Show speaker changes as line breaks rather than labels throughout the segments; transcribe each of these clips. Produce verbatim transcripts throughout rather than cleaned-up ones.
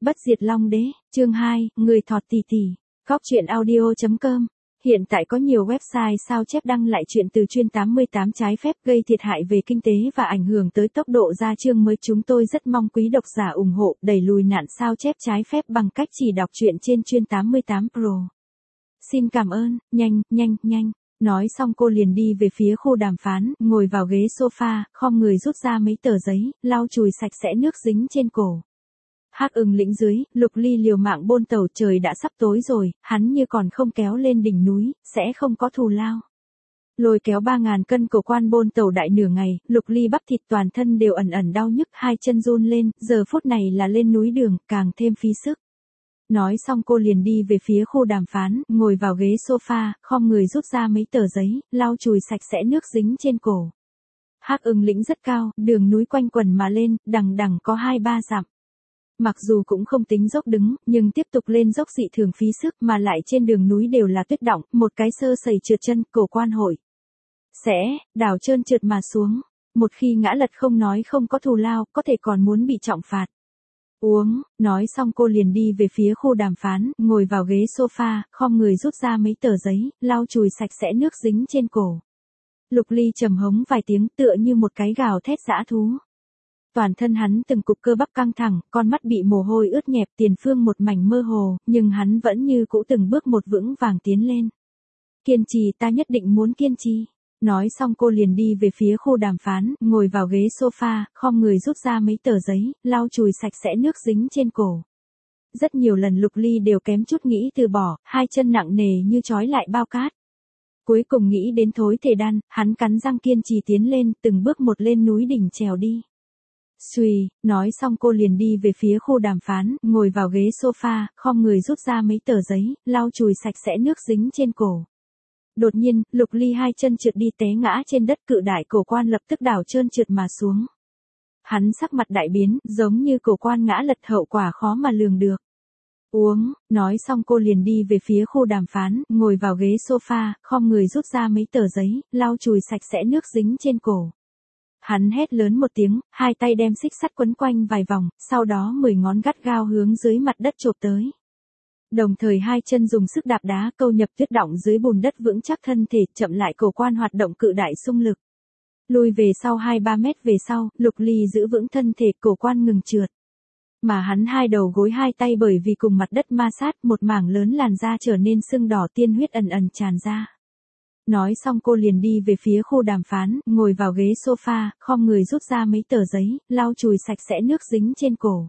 Bất diệt Long Đế, chương hai, người thọt tỉ tỉ. Góc truyện audio chấm com. Hiện tại có nhiều website sao chép đăng lại chuyện từ chuyên tám mươi tám trái phép gây thiệt hại về kinh tế và ảnh hưởng tới tốc độ ra chương mới. Chúng tôi rất mong quý độc giả ủng hộ đẩy lùi nạn sao chép trái phép bằng cách chỉ đọc truyện trên chuyên tám mươi tám Pro. Xin cảm ơn, nhanh, nhanh, nhanh. Nói xong cô liền đi về phía khu đàm phán, ngồi vào ghế sofa, khom người rút ra mấy tờ giấy, lau chùi sạch sẽ nước dính trên cổ. Hắc Ưng lĩnh dưới, Lục Ly liều mạng bôn tàu, trời đã sắp tối rồi, hắn như còn không kéo lên đỉnh núi, sẽ không có thù lao. Lôi kéo ba ngàn cân cổ quan bôn tàu đại nửa ngày, Lục Ly bắp thịt toàn thân đều ẩn ẩn đau nhức, hai chân run lên, giờ phút này là lên núi đường, càng thêm phí sức. Nói xong cô liền đi về phía khu đàm phán, ngồi vào ghế sofa, khom người rút ra mấy tờ giấy, lau chùi sạch sẽ nước dính trên cổ. Hắc Ưng lĩnh rất cao, đường núi quanh quần mà lên, đằng đằng có hai ba dặm. Mặc dù cũng không tính dốc đứng, nhưng tiếp tục lên dốc dị thường phí sức, mà lại trên đường núi đều là tuyết đọng, một cái sơ sẩy trượt chân, cổ quan hội sẽ đảo trơn trượt mà xuống. Một khi ngã lật không nói không có thù lao, có thể còn muốn bị trọng phạt. Uống, nói xong cô liền đi về phía khu đàm phán, ngồi vào ghế sofa, khom người rút ra mấy tờ giấy, lau chùi sạch sẽ nước dính trên cổ. Lục Ly trầm hống vài tiếng, tựa như một cái gào thét dã thú. Toàn thân hắn từng cục cơ bắp căng thẳng, con mắt bị mồ hôi ướt nhẹp, tiền phương một mảnh mơ hồ, nhưng hắn vẫn như cũ từng bước một vững vàng tiến lên. Kiên trì, ta nhất định muốn kiên trì. Nói xong cô liền đi về phía khu đàm phán, ngồi vào ghế sofa, khom người rút ra mấy tờ giấy, lau chùi sạch sẽ nước dính trên cổ. Rất nhiều lần Lục Ly đều kém chút nghĩ từ bỏ, hai chân nặng nề như trói lại bao cát. Cuối cùng nghĩ đến thối thể đan, hắn cắn răng kiên trì tiến lên, từng bước một lên núi đỉnh trèo đi. Xùy, nói xong cô liền đi về phía khu đàm phán, ngồi vào ghế sofa, khom người rút ra mấy tờ giấy, lau chùi sạch sẽ nước dính trên cổ. Đột nhiên, Lục Ly hai chân trượt đi té ngã trên đất, cự đại cổ quan lập tức đảo trơn trượt mà xuống. Hắn sắc mặt đại biến, giống như cổ quan ngã lật, hậu quả khó mà lường được. Uống, nói xong cô liền đi về phía khu đàm phán, ngồi vào ghế sofa, khom người rút ra mấy tờ giấy, lau chùi sạch sẽ nước dính trên cổ. Hắn hét lớn một tiếng, hai tay đem xích sắt quấn quanh vài vòng, sau đó mười ngón gắt gao hướng dưới mặt đất chộp tới. Đồng thời hai chân dùng sức đạp đá câu nhập tuyết đọng dưới bùn đất, vững chắc thân thể, chậm lại cổ quan hoạt động cự đại xung lực. Lùi về sau hai ba mét về sau, Lục Ly giữ vững thân thể, cổ quan ngừng trượt. Mà hắn hai đầu gối hai tay bởi vì cùng mặt đất ma sát, một mảng lớn làn da trở nên sưng đỏ, tiên huyết ẩn ẩn tràn ra. Nói xong cô liền đi về phía khu đàm phán, ngồi vào ghế sofa, khom người rút ra mấy tờ giấy, lau chùi sạch sẽ nước dính trên cổ.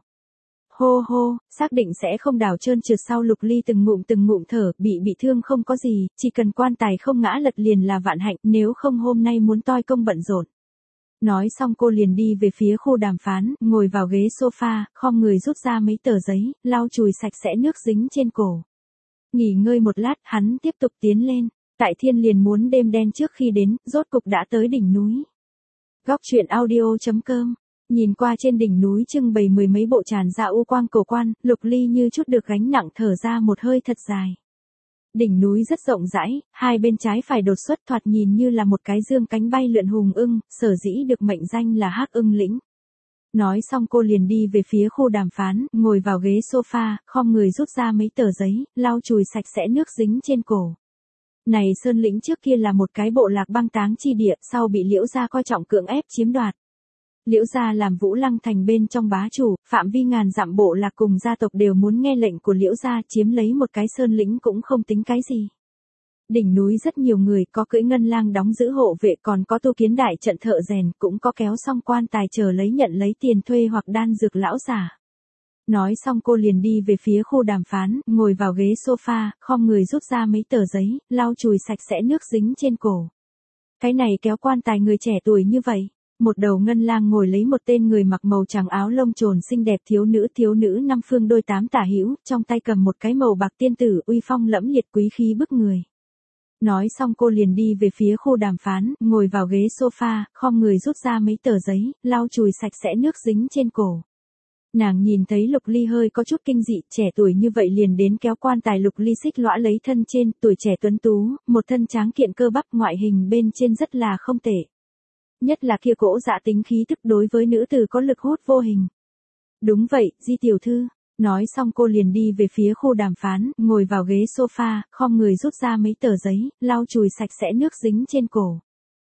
Hô hô, xác định sẽ không đảo trơn trượt sau, Lục Ly từng ngụm từng ngụm thở, bị bị thương không có gì, chỉ cần quan tài không ngã lật liền là vạn hạnh, nếu không hôm nay muốn toi công bận rộn. Nói xong cô liền đi về phía khu đàm phán, ngồi vào ghế sofa, khom người rút ra mấy tờ giấy, lau chùi sạch sẽ nước dính trên cổ. Nghỉ ngơi một lát, hắn tiếp tục tiến lên. Tại thiên liền muốn đêm đen trước khi đến, rốt cục đã tới đỉnh núi. Góc truyện audio chấm com. Nhìn qua trên đỉnh núi trưng bày mười mấy bộ tràn ra u quang cổ quan, Lục Ly như chút được gánh nặng, thở ra một hơi thật dài. Đỉnh núi rất rộng rãi, hai bên trái phải đột xuất, thoạt nhìn như là một cái dương cánh bay lượn hùng ưng, sở dĩ được mệnh danh là Hắc Ưng lĩnh. Nói xong cô liền đi về phía khu đàm phán, ngồi vào ghế sofa, khom người rút ra mấy tờ giấy, lau chùi sạch sẽ nước dính trên cổ. Này Sơn lĩnh trước kia là một cái bộ lạc băng táng chi địa, sau bị Liễu gia coi trọng cưỡng ép chiếm đoạt. Liễu gia làm Vũ Lăng thành bên trong bá chủ, phạm vi ngàn dặm, bộ lạc cùng gia tộc đều muốn nghe lệnh của Liễu gia, chiếm lấy một cái Sơn lĩnh cũng không tính cái gì. Đỉnh núi rất nhiều người, có cưỡi ngân lang đóng giữ hộ vệ, còn có tu kiến đại trận thợ rèn, cũng có kéo xong quan tài chờ lấy nhận lấy tiền thuê hoặc đan dược lão giả. Nói xong cô liền đi về phía khu đàm phán, ngồi vào ghế sofa, khom người rút ra mấy tờ giấy, lau chùi sạch sẽ nước dính trên cổ. Cái này kéo quan tài người trẻ tuổi như vậy. Một đầu ngân lang ngồi lấy một tên người mặc màu trắng áo lông trồn xinh đẹp, thiếu nữ thiếu nữ năm phương đôi tám tả hữu, trong tay cầm một cái màu bạc tiên tử, uy phong lẫm liệt, quý khí bức người. Nói xong cô liền đi về phía khu đàm phán, ngồi vào ghế sofa, khom người rút ra mấy tờ giấy, lau chùi sạch sẽ nước dính trên cổ. Nàng nhìn thấy Lục Ly hơi có chút kinh dị, trẻ tuổi như vậy liền đến kéo quan tài. Lục Ly xích lõa lấy thân trên, tuổi trẻ tuấn tú, một thân tráng kiện cơ bắp, ngoại hình bên trên rất là không tệ. Nhất là kia cỗ dạ tính khí tức, đối với nữ tử có lực hút vô hình. Đúng vậy, Di tiểu thư. Nói xong cô liền đi về phía khu đàm phán, ngồi vào ghế sofa, khom người rút ra mấy tờ giấy, lau chùi sạch sẽ nước dính trên cổ.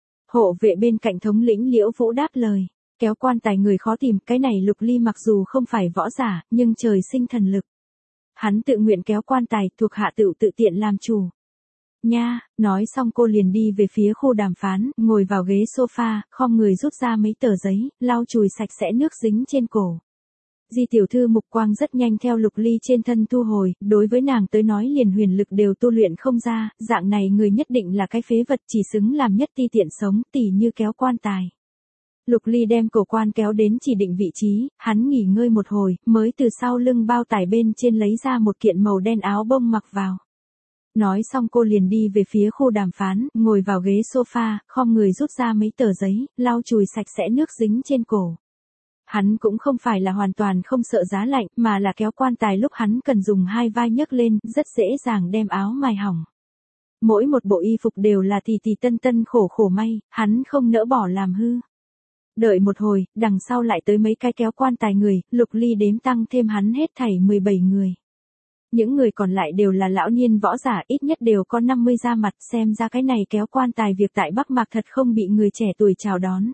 Hộ vệ bên cạnh thống lĩnh Liễu Vũ đáp lời. Kéo quan tài người khó tìm, cái này Lục Ly mặc dù không phải võ giả, nhưng trời sinh thần lực. Hắn tự nguyện kéo quan tài, thuộc hạ tự tự tiện làm chủ. Nha, nói xong cô liền đi về phía khu đàm phán, ngồi vào ghế sofa, khom người rút ra mấy tờ giấy, lau chùi sạch sẽ nước dính trên cổ. Di tiểu thư mục quang rất nhanh theo Lục Ly trên thân thu hồi, đối với nàng tới nói liền huyền lực đều tu luyện không ra, dạng này người nhất định là cái phế vật chỉ xứng làm nhất ti tiện sống, tỉ như kéo quan tài. Lục Ly đem cổ quan kéo đến chỉ định vị trí, hắn nghỉ ngơi một hồi, mới từ sau lưng bao tải bên trên lấy ra một kiện màu đen áo bông mặc vào. Nói xong cô liền đi về phía khu đàm phán, ngồi vào ghế sofa, khom người rút ra mấy tờ giấy, lau chùi sạch sẽ nước dính trên cổ. Hắn cũng không phải là hoàn toàn không sợ giá lạnh, mà là kéo quan tài lúc hắn cần dùng hai vai nhấc lên, rất dễ dàng đem áo mài hỏng. Mỗi một bộ y phục đều là tì tì tân tân khổ khổ may, hắn không nỡ bỏ làm hư. Đợi một hồi, đằng sau lại tới mấy cái kéo quan tài người, Lục Ly đếm tăng thêm hắn hết thảy mười bảy người. Những người còn lại đều là lão niên võ giả, ít nhất đều có năm mươi da mặt, xem ra cái này kéo quan tài việc tại Bắc Mạc thật không bị người trẻ tuổi chào đón.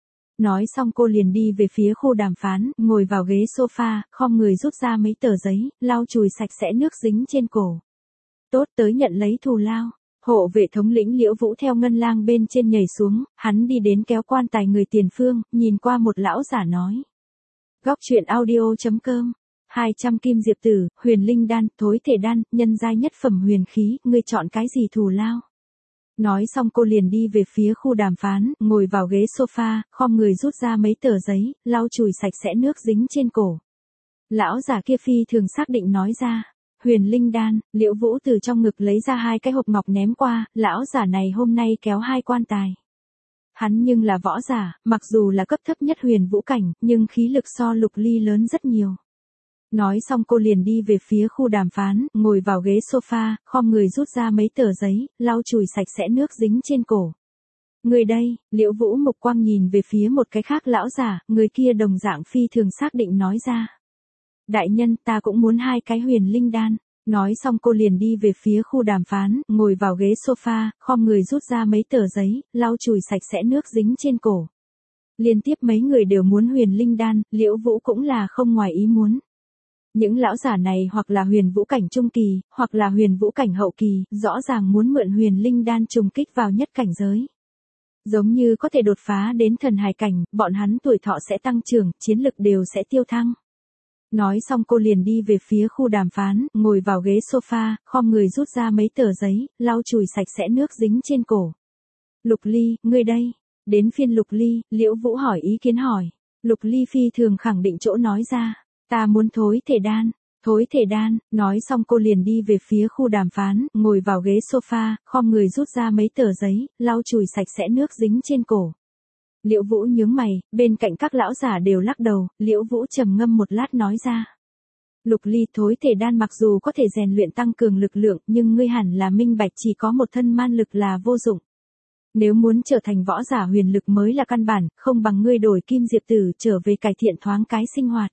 Nói xong cô liền đi về phía khu đàm phán, ngồi vào ghế sofa, khom người rút ra mấy tờ giấy, lau chùi sạch sẽ nước dính trên cổ. Tốt, tới nhận lấy thù lao. Hộ vệ thống lĩnh Liễu Vũ theo ngân lang bên trên nhảy xuống, hắn đi đến kéo quan tài người tiền phương, nhìn qua một lão giả nói. Góc truyện audio chấm com hai trăm kim diệp tử, huyền linh đan, thối thể đan, nhân giai nhất phẩm huyền khí, ngươi chọn cái gì thù lao? Nói xong cô liền đi về phía khu đàm phán, ngồi vào ghế sofa, khom người rút ra mấy tờ giấy, lau chùi sạch sẽ nước dính trên cổ. Lão giả kia phi thường xác định nói ra. Huyền linh đan, Liễu Vũ từ trong ngực lấy ra hai cái hộp ngọc ném qua, lão giả này hôm nay kéo hai quan tài. Hắn nhưng là võ giả, mặc dù là cấp thấp nhất huyền vũ cảnh, nhưng khí lực so Lục Ly lớn rất nhiều. Nói xong cô liền đi về phía khu đàm phán, ngồi vào ghế sofa, khom người rút ra mấy tờ giấy, lau chùi sạch sẽ nước dính trên cổ. Người đây, Liễu Vũ mục quang nhìn về phía một cái khác lão giả, người kia đồng dạng phi thường xác định nói ra. Đại nhân, ta cũng muốn hai cái huyền linh đan. Nói xong cô liền đi về phía khu đàm phán, ngồi vào ghế sofa, khom người rút ra mấy tờ giấy, lau chùi sạch sẽ nước dính trên cổ. Liên tiếp mấy người đều muốn huyền linh đan, Liễu Vũ cũng là không ngoài ý muốn. Những lão giả này hoặc là huyền vũ cảnh trung kỳ, hoặc là huyền vũ cảnh hậu kỳ, rõ ràng muốn mượn huyền linh đan trùng kích vào nhất cảnh giới. Giống như có thể đột phá đến thần hài cảnh, bọn hắn tuổi thọ sẽ tăng trưởng, chiến lực đều sẽ tiêu thăng. Nói xong cô liền đi về phía khu đàm phán, ngồi vào ghế sofa, khom người rút ra mấy tờ giấy, lau chùi sạch sẽ nước dính trên cổ. Lục Ly, ngươi đây. Đến phiên Lục Ly, Liễu Vũ hỏi ý kiến hỏi. Lục Ly phi thường khẳng định chỗ nói ra. Ta muốn thối thể đan. Thối thể đan, nói xong cô liền đi về phía khu đàm phán, ngồi vào ghế sofa, khom người rút ra mấy tờ giấy, lau chùi sạch sẽ nước dính trên cổ. Liễu Vũ nhướng mày, bên cạnh các lão giả đều lắc đầu, Liễu Vũ trầm ngâm một lát nói ra. Lục Ly, thối thể đan mặc dù có thể rèn luyện tăng cường lực lượng, nhưng ngươi hẳn là minh bạch chỉ có một thân man lực là vô dụng. Nếu muốn trở thành võ giả huyền lực mới là căn bản, không bằng ngươi đổi kim diệp tử trở về cải thiện thoáng cái sinh hoạt.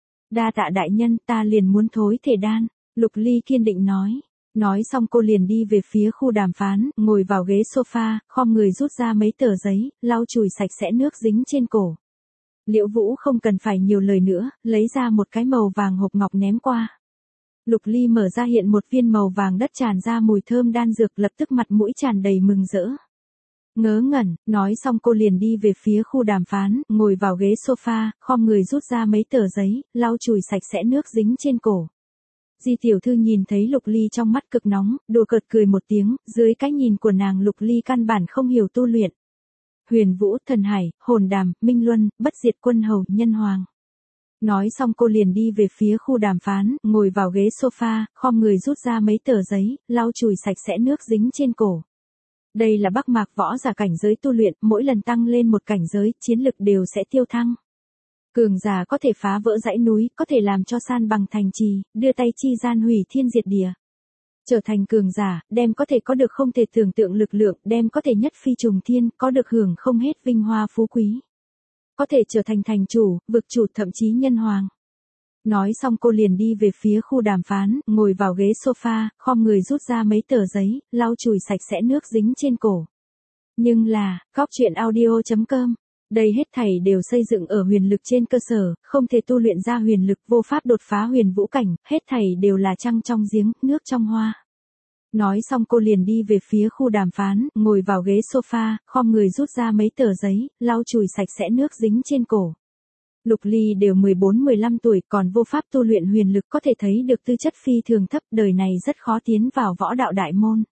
Đa tạ đại nhân, ta liền muốn thối thể đan, Lục Ly kiên định nói. Nói xong cô liền đi về phía khu đàm phán, ngồi vào ghế sofa, khom người rút ra mấy tờ giấy, lau chùi sạch sẽ nước dính trên cổ. Liễu Vũ không cần phải nhiều lời nữa, lấy ra một cái màu vàng hộp ngọc ném qua. Lục Ly mở ra hiện một viên màu vàng đất tràn ra mùi thơm đan dược, lập tức mặt mũi tràn đầy mừng rỡ. Ngớ ngẩn, nói xong cô liền đi về phía khu đàm phán, ngồi vào ghế sofa, khom người rút ra mấy tờ giấy, lau chùi sạch sẽ nước dính trên cổ. Di tiểu thư nhìn thấy Lục Ly trong mắt cực nóng, đùa cợt cười một tiếng, dưới cái nhìn của nàng Lục Ly căn bản không hiểu tu luyện. Huyền Vũ, Thần Hải, Hồn Đàm, Minh Luân, Bất Diệt Quân Hầu, Nhân Hoàng. Nói xong cô liền đi về phía khu đàm phán, ngồi vào ghế sofa, khom người rút ra mấy tờ giấy, lau chùi sạch sẽ nước dính trên cổ. Đây là Bắc Mạc võ giả cảnh giới tu luyện, mỗi lần tăng lên một cảnh giới, chiến lực đều sẽ tiêu thăng. Cường giả có thể phá vỡ dãy núi, có thể làm cho san bằng thành trì, đưa tay chi gian hủy thiên diệt địa. Trở thành cường giả, đem có thể có được không thể tưởng tượng lực lượng, đem có thể nhất phi trùng thiên, có được hưởng không hết vinh hoa phú quý. Có thể trở thành thành chủ, vực chủ, thậm chí nhân hoàng. Nói xong cô liền đi về phía khu đàm phán, ngồi vào ghế sofa, khom người rút ra mấy tờ giấy, lau chùi sạch sẽ nước dính trên cổ. Nhưng là, Cóc Truyện Audio chấm com. Đây hết thảy đều xây dựng ở huyền lực trên cơ sở, không thể tu luyện ra huyền lực, vô pháp đột phá huyền vũ cảnh, hết thảy đều là trăng trong giếng, nước trong hoa. Nói xong cô liền đi về phía khu đàm phán, ngồi vào ghế sofa, khom người rút ra mấy tờ giấy, lau chùi sạch sẽ nước dính trên cổ. Lục Ly đều mười bốn mười lăm tuổi, còn vô pháp tu luyện huyền lực, có thể thấy được tư chất phi thường thấp, đời này rất khó tiến vào võ đạo đại môn.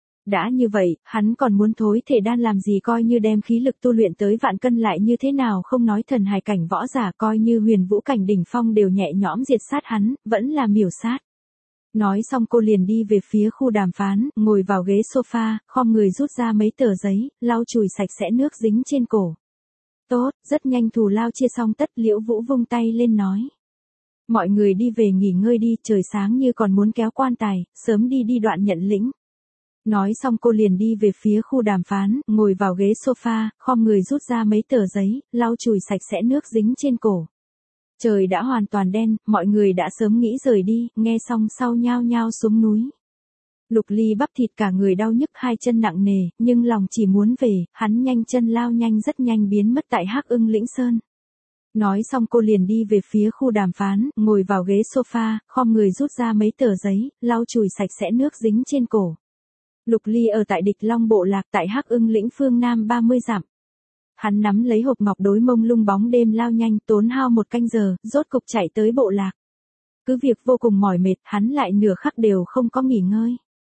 Đã như vậy, hắn còn muốn thối thể đan làm gì, coi như đem khí lực tu luyện tới vạn cân lại như thế nào, không nói thần hài cảnh võ giả, coi như huyền vũ cảnh đỉnh phong đều nhẹ nhõm diệt sát hắn, vẫn là miểu sát. Nói xong cô liền đi về phía khu đàm phán, ngồi vào ghế sofa, khom người rút ra mấy tờ giấy, lau chùi sạch sẽ nước dính trên cổ. Tốt, rất nhanh thù lao chia xong tất, Liễu Vũ vung tay lên nói. Mọi người đi về nghỉ ngơi đi, trời sáng như còn muốn kéo quan tài, sớm đi đi đoạn nhận lĩnh. Nói xong cô liền đi về phía khu đàm phán, ngồi vào ghế sofa, khom người rút ra mấy tờ giấy, lau chùi sạch sẽ nước dính trên cổ. Trời đã hoàn toàn đen, mọi người đã sớm nghĩ rời đi, nghe xong sau nhao nhao xuống núi. Lục Ly bắp thịt cả người đau nhức, hai chân nặng nề, nhưng lòng chỉ muốn về, hắn nhanh chân lao nhanh rất nhanh biến mất tại Hắc Ưng Lĩnh Sơn. Nói xong cô liền đi về phía khu đàm phán, ngồi vào ghế sofa, khom người rút ra mấy tờ giấy, lau chùi sạch sẽ nước dính trên cổ. Lục Ly ở tại Địch Long bộ lạc tại Hắc Ưng Lĩnh phương Nam ba mươi dặm. Hắn nắm lấy hộp ngọc đối mông lung bóng đêm lao nhanh, tốn hao một canh giờ, rốt cục chạy tới bộ lạc. Cứ việc vô cùng mỏi mệt, hắn lại nửa khắc đều không có nghỉ ngơi.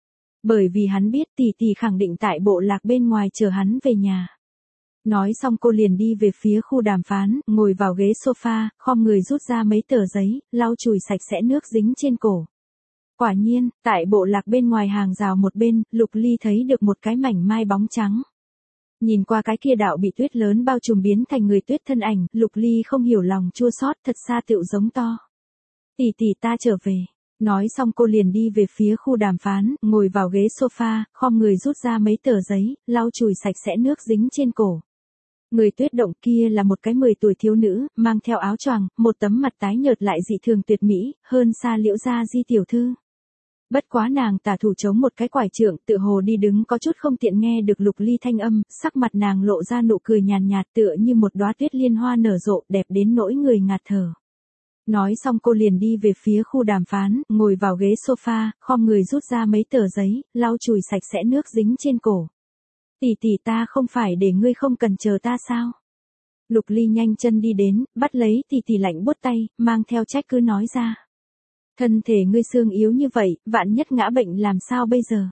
Bởi vì hắn biết tỷ tỷ khẳng định tại bộ lạc bên ngoài chờ hắn về nhà. Nói xong cô liền đi về phía khu đàm phán, ngồi vào ghế sofa, khom người rút ra mấy tờ giấy, lau chùi sạch sẽ nước dính trên cổ. Quả nhiên, tại bộ lạc bên ngoài hàng rào một bên, Lục Ly thấy được một cái mảnh mai bóng trắng. Nhìn qua cái kia đạo bị tuyết lớn bao trùm biến thành người tuyết thân ảnh, Lục Ly không hiểu lòng chua xót, thật xa tựu giống to. Tỷ tỷ ta trở về. Nói xong cô liền đi về phía khu đàm phán, ngồi vào ghế sofa, khom người rút ra mấy tờ giấy, lau chùi sạch sẽ nước dính trên cổ. Người tuyết động kia là một cái mười tuổi thiếu nữ, mang theo áo choàng, một tấm mặt tái nhợt lại dị thường tuyệt mỹ, hơn xa Liễu gia Di tiểu thư. Bất quá nàng tả thủ chống một cái quải trượng, tự hồ đi đứng có chút không tiện, nghe được Lục Ly thanh âm, sắc mặt nàng lộ ra nụ cười nhàn nhạt, tựa như một đóa tuyết liên hoa nở rộ, đẹp đến nỗi người ngạt thở. Nói xong cô liền đi về phía khu đàm phán, ngồi vào ghế sofa, khom người rút ra mấy tờ giấy, lau chùi sạch sẽ nước dính trên cổ. Tỷ tỷ ta không phải để ngươi không cần chờ ta sao? Lục Ly nhanh chân đi đến, bắt lấy tỷ tỷ lạnh buốt tay, mang theo trách cứ nói ra. Thân thể ngươi xương yếu như vậy, vạn nhất ngã bệnh làm sao bây giờ?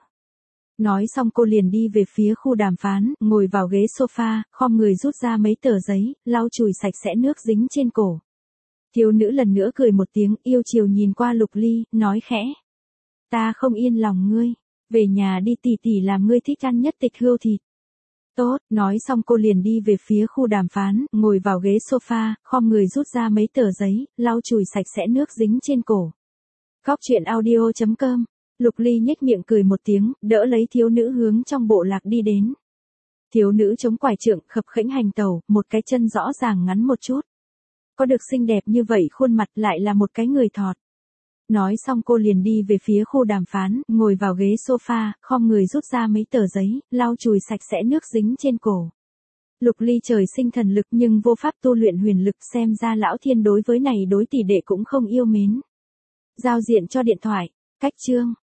Nói xong cô liền đi về phía khu đàm phán, ngồi vào ghế sofa, khom người rút ra mấy tờ giấy, lau chùi sạch sẽ nước dính trên cổ. Thiếu nữ lần nữa cười một tiếng, yêu chiều nhìn qua Lục Ly, nói khẽ. Ta không yên lòng ngươi, về nhà đi, tỷ tỷ làm ngươi thích ăn nhất tịch hươu thịt. Tốt, nói xong cô liền đi về phía khu đàm phán, ngồi vào ghế sofa, khom người rút ra mấy tờ giấy, lau chùi sạch sẽ nước dính trên cổ. Cóc Truyện Audio chấm com. Lục Ly nhếch miệng cười một tiếng, đỡ lấy thiếu nữ hướng trong bộ lạc đi đến. Thiếu nữ chống quải trượng, khập khẽnh hành tẩu, một cái chân rõ ràng ngắn một chút. Có được xinh đẹp như vậy khuôn mặt lại là một cái người thọt. Nói xong cô liền đi về phía khu đàm phán, ngồi vào ghế sofa, khom người rút ra mấy tờ giấy, lau chùi sạch sẽ nước dính trên cổ. Lục Ly trời sinh thần lực nhưng vô pháp tu luyện huyền lực, xem ra lão thiên đối với này đối tỷ đệ cũng không yêu mến. Giao diện cho điện thoại, cách chương.